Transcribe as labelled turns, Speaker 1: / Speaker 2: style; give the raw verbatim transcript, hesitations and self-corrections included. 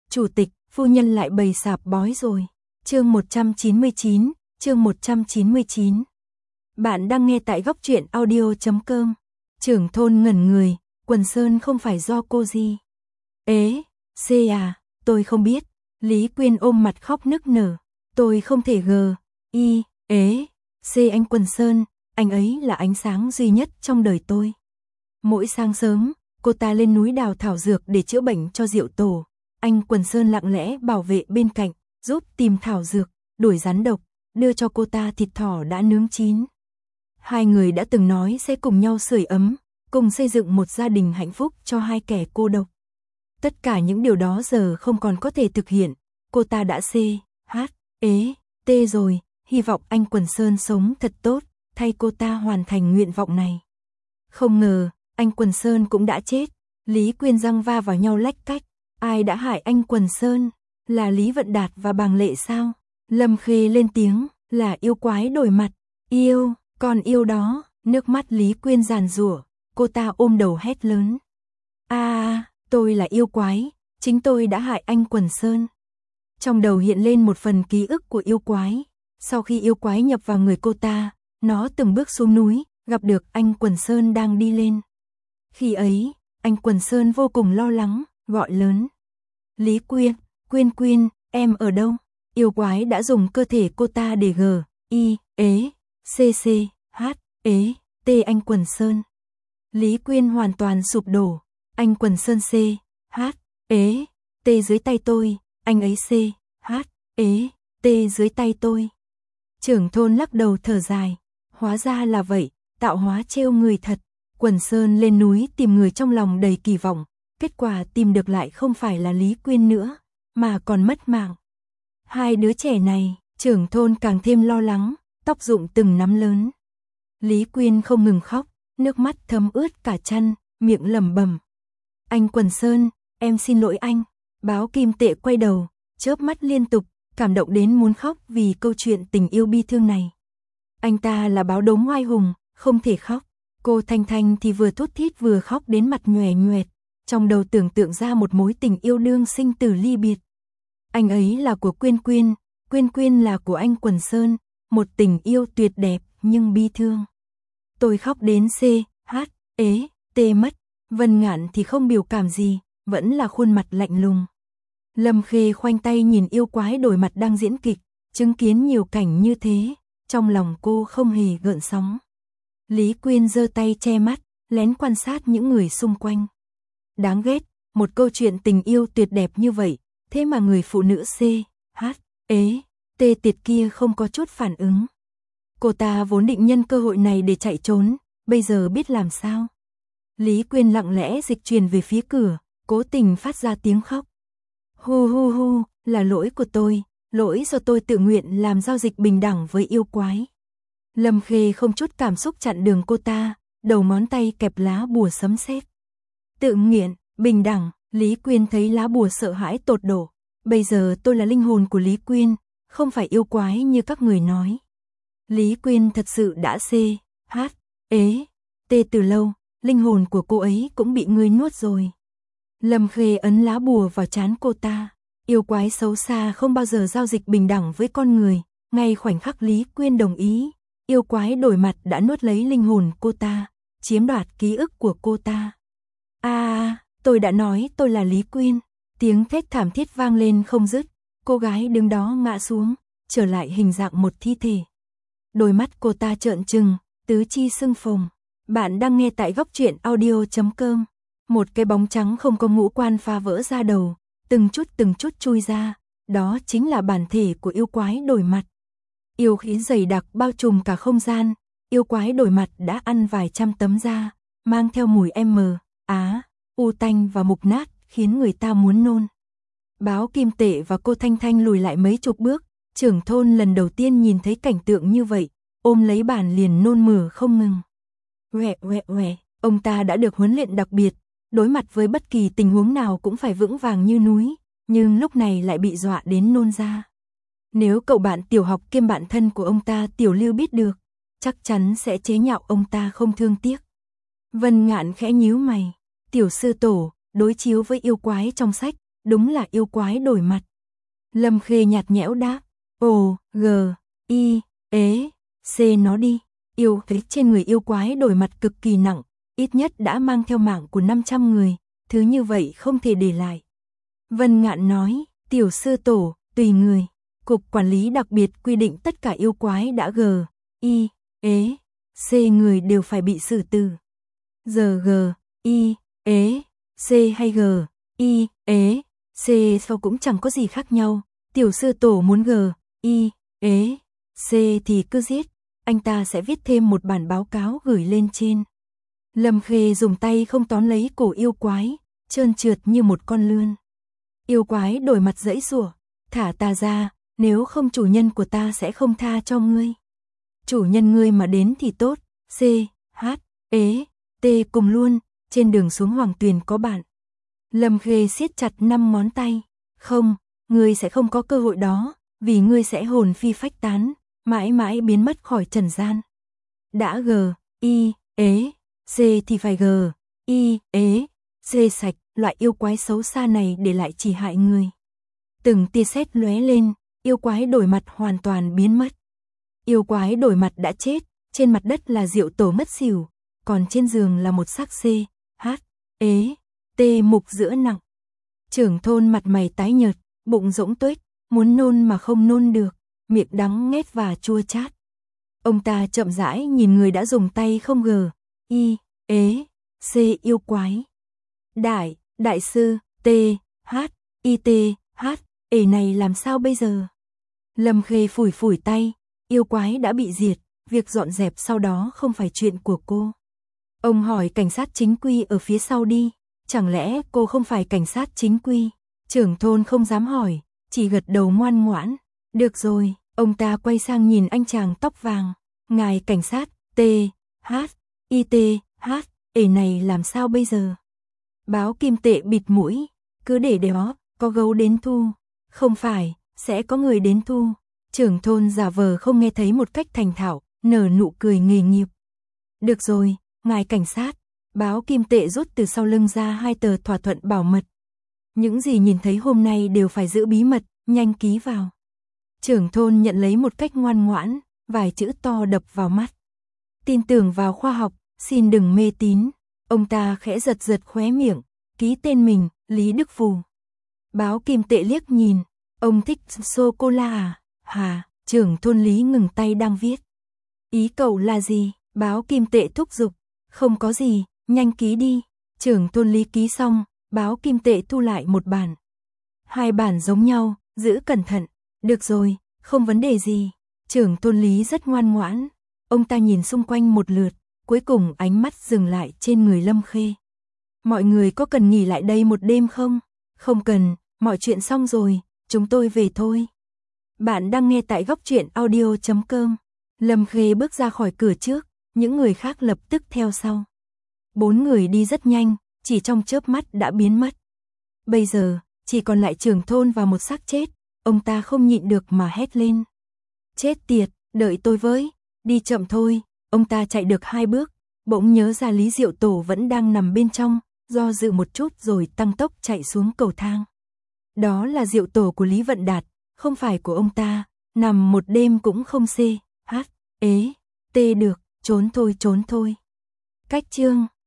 Speaker 1: Chủ tịch, phu nhân lại bày sạp bói rồi. Chương một trăm chín mươi chín, chương một trăm chín mươi chín. Bạn đang nghe tại góc truyện audio chấm com. Trưởng thôn ngẩn người, quần sơn không phải do cô gì. Ế, C à, tôi không biết. Lý Quyên ôm mặt khóc nức nở. Tôi không thể gờ, y, ế, C anh Quần Sơn, anh ấy là ánh sáng duy nhất trong đời tôi. Mỗi sáng sớm, cô ta lên núi đào thảo dược để chữa bệnh cho Diệu Tổ. Anh Quần Sơn lặng lẽ bảo vệ bên cạnh, giúp tìm thảo dược, đuổi rắn độc, đưa cho cô ta thịt thỏ đã nướng chín. Hai người đã từng nói sẽ cùng nhau sưởi ấm, cùng xây dựng một gia đình hạnh phúc cho hai kẻ cô độc. Tất cả những điều đó giờ không còn có thể thực hiện, cô ta đã C, H, ế, T rồi, hy vọng anh Quần Sơn sống thật tốt, thay cô ta hoàn thành nguyện vọng này. Không ngờ, anh Quần Sơn cũng đã chết. Lý Quyên răng va vào nhau lách cách. Ai đã hại anh Quần Sơn? Là Lý Vận Đạt và Bàng Lệ sao? Lâm Khê lên tiếng, là yêu quái đổi mặt. Yêu, còn yêu đó. Nước mắt Lý Quyên giàn giụa, cô ta ôm đầu hét lớn. À, tôi là yêu quái, chính tôi đã hại anh Quần Sơn. Trong đầu hiện lên một phần ký ức của yêu quái. Sau khi yêu quái nhập vào người cô ta, nó từng bước xuống núi, gặp được anh Quần Sơn đang đi lên. Khi ấy, anh Quần Sơn vô cùng lo lắng, gọi lớn. Lý Quyên, Quyên Quyên, em ở đâu? Yêu quái đã dùng cơ thể cô ta để g, y, ế, c c, h, ế, t anh Quần Sơn. Lý Quyên hoàn toàn sụp đổ. Anh Quần Sơn c, h, ế, t dưới tay tôi, anh ấy c, h, ế, t dưới tay tôi. Trưởng thôn lắc đầu thở dài. Hóa ra là vậy, tạo hóa trêu người thật. Quần Sơn lên núi tìm người trong lòng đầy kỳ vọng, kết quả tìm được lại không phải là Lý Quyên nữa, mà còn mất mạng. Hai đứa trẻ này, trưởng thôn càng thêm lo lắng, tóc rụng từng nắm lớn. Lý Quyên không ngừng khóc, nước mắt thấm ướt cả chân, miệng lẩm bẩm. Anh Quần Sơn, em xin lỗi anh. Báo Kim Tệ quay đầu, chớp mắt liên tục, cảm động đến muốn khóc vì câu chuyện tình yêu bi thương này. Anh ta là báo đốm oai hùng, không thể khóc. Cô Thanh Thanh thì vừa thút thít vừa khóc đến mặt nhòe nhoẹt, trong đầu tưởng tượng ra một mối tình yêu đương sinh tử ly biệt. Anh ấy là của Quyên Quyên, Quyên Quyên là của anh Quần Sơn, một tình yêu tuyệt đẹp nhưng bi thương. Tôi khóc đến C, H, ế, T mất, Vân Ngạn thì không biểu cảm gì, vẫn là khuôn mặt lạnh lùng. Lâm Khê khoanh tay nhìn yêu quái đổi mặt đang diễn kịch, chứng kiến nhiều cảnh như thế, trong lòng cô không hề gợn sóng. Lý Quyên giơ tay che mắt, lén quan sát những người xung quanh. Đáng ghét, một câu chuyện tình yêu tuyệt đẹp như vậy, thế mà người phụ nữ C, H, ế, T tiệt kia không có chút phản ứng. Cô ta vốn định nhân cơ hội này để chạy trốn, bây giờ biết làm sao. Lý Quyên lặng lẽ dịch chuyển về phía cửa, cố tình phát ra tiếng khóc. Hu hu hu, là lỗi của tôi, lỗi do tôi tự nguyện làm giao dịch bình đẳng với yêu quái. Lâm Khê không chút cảm xúc chặn đường cô ta, đầu ngón tay kẹp lá bùa sấm sét. Tự nguyện, bình đẳng, Lý Quyên thấy lá bùa sợ hãi tột độ. Bây giờ tôi là linh hồn của Lý Quyên, không phải yêu quái như các người nói. Lý Quyên thật sự đã C, H, ế, T từ lâu, linh hồn của cô ấy cũng bị ngươi nuốt rồi. Lâm Khê ấn lá bùa vào trán cô ta. Yêu quái xấu xa không bao giờ giao dịch bình đẳng với con người. Ngay khoảnh khắc Lý Quyên đồng ý, yêu quái đổi mặt đã nuốt lấy linh hồn cô ta, chiếm đoạt ký ức của cô ta. À, tôi đã nói tôi là Lý Quyên. Tiếng thét thảm thiết vang lên không dứt. Cô gái đứng đó ngã xuống, trở lại hình dạng một thi thể. Đôi mắt cô ta trợn trừng, tứ chi sưng phồng. Bạn đang nghe tại góc truyện audio chấm com. Một cái bóng trắng không có ngũ quan phá vỡ ra đầu, từng chút từng chút chui ra, đó chính là bản thể của yêu quái đổi mặt. Yêu khí dày đặc bao trùm cả không gian, yêu quái đổi mặt đã ăn vài trăm tấm da, mang theo mùi M, Á, u tanh và mục nát, khiến người ta muốn nôn. Báo Kim Tệ và cô Thanh Thanh lùi lại mấy chục bước, trưởng thôn lần đầu tiên nhìn thấy cảnh tượng như vậy, ôm lấy bàn liền nôn mửa không ngừng. Uẹ uẹ uẹ, ông ta đã được huấn luyện đặc biệt, đối mặt với bất kỳ tình huống nào cũng phải vững vàng như núi, nhưng lúc này lại bị dọa đến nôn ra. Nếu cậu bạn tiểu học kiêm bạn thân của ông ta Tiểu Lưu biết được, chắc chắn sẽ chế nhạo ông ta không thương tiếc. Vân Ngạn khẽ nhíu mày, tiểu sư tổ, đối chiếu với yêu quái trong sách, đúng là yêu quái đổi mặt. Lâm Khê nhạt nhẽo đáp, ồ, g, i, ế, c nó đi. Yêu khí trên người yêu quái đổi mặt cực kỳ nặng, ít nhất đã mang theo mạng của năm trăm người, thứ như vậy không thể để lại. Vân Ngạn nói, tiểu sư tổ, tùy người. Cục quản lý đặc biệt quy định tất cả yêu quái đã g, i, ế, c người đều phải bị xử tử. Giờ g, i, ế, c hay g, i, ế, c sau cũng chẳng có gì khác nhau. Tiểu sư tổ muốn g, i, ế, c thì cứ giết. Anh ta sẽ viết thêm một bản báo cáo gửi lên trên. Lâm Khê dùng tay không tóm lấy cổ yêu quái, trơn trượt như một con lươn. Yêu quái đổi mặt giãy giụa, thả ta ra, nếu không chủ nhân của ta sẽ không tha cho ngươi. Chủ nhân ngươi mà đến thì tốt, c, h, ế, t cùng luôn, trên đường xuống Hoàng Tuyền có bạn. Lâm Khê siết chặt năm ngón tay, không, ngươi sẽ không có cơ hội đó, vì ngươi sẽ hồn phi phách tán, mãi mãi biến mất khỏi trần gian. Đã g, i, ế, c thì phải g, i, ế, c sạch, loại yêu quái xấu xa này để lại chỉ hại người. Từng tia sét lóe lên, yêu quái đổi mặt hoàn toàn biến mất. Yêu quái đổi mặt đã chết, trên mặt đất là Diệu Tổ ngất xỉu, còn trên giường là một xác c, h, ế, t mục giữa nặng. Trưởng thôn mặt mày tái nhợt, bụng rỗng tuếch, muốn nôn mà không nôn được, miệng đắng nghét và chua chát. Ông ta chậm rãi nhìn người đã dùng tay không g, i, ế, c yêu quái. Đại, đại sư, t, h, i t, h, ế này làm sao bây giờ? Lâm Khê phủi phủi tay, yêu quái đã bị diệt, việc dọn dẹp sau đó không phải chuyện của cô. Ông hỏi cảnh sát chính quy ở phía sau đi, chẳng lẽ cô không phải cảnh sát chính quy? Trưởng thôn không dám hỏi, chỉ gật đầu ngoan ngoãn. Được rồi, ông ta quay sang nhìn anh chàng tóc vàng, ngài cảnh sát, t, h, i t, h, ế này làm sao bây giờ? Báo Kim Tệ bịt mũi, cứ để đó, có gấu đến thu. Không phải, sẽ có người đến thu. Trưởng thôn giả vờ không nghe thấy một cách thành thạo, nở nụ cười nghề nghiệp. Được rồi, ngài cảnh sát. Báo Kim Tệ rút từ sau lưng ra hai tờ thỏa thuận bảo mật. Những gì nhìn thấy hôm nay đều phải giữ bí mật, nhanh ký vào. Trưởng thôn nhận lấy một cách ngoan ngoãn, vài chữ to đập vào mắt. Tin tưởng vào khoa học, xin đừng mê tín. Ông ta khẽ giật giật khóe miệng, ký tên mình, Lý Đức Phù. Báo Kim Tệ liếc nhìn, ông thích sô-cô-la à? Hà, trưởng thôn Lý ngừng tay đang viết. Ý cậu là gì? Báo Kim Tệ thúc giục. Không có gì, nhanh ký đi. Trưởng thôn Lý ký xong, báo Kim Tệ thu lại một bản. Hai bản giống nhau, giữ cẩn thận. Được rồi, không vấn đề gì. Trưởng thôn Lý rất ngoan ngoãn. Ông ta nhìn xung quanh một lượt, cuối cùng ánh mắt dừng lại trên người Lâm Khê. Mọi người có cần nghỉ lại đây một đêm không? Không cần, mọi chuyện xong rồi, chúng tôi về thôi. Bạn đang nghe tại góc truyện audio chấm com. Lâm Khê bước ra khỏi cửa trước, những người khác lập tức theo sau. Bốn người đi rất nhanh, chỉ trong chớp mắt đã biến mất. Bây giờ, chỉ còn lại trưởng thôn và một xác chết, ông ta không nhịn được mà hét lên. Chết tiệt, đợi tôi với, đi chậm thôi. Ông ta chạy được hai bước, bỗng nhớ ra Lý Diệu Tổ vẫn đang nằm bên trong, do dự một chút rồi tăng tốc chạy xuống cầu thang. Đó là Diệu Tổ của Lý Vận Đạt, không phải của ông ta, nằm một đêm cũng không c, h, ế, t được, trốn thôi trốn thôi. Cách chương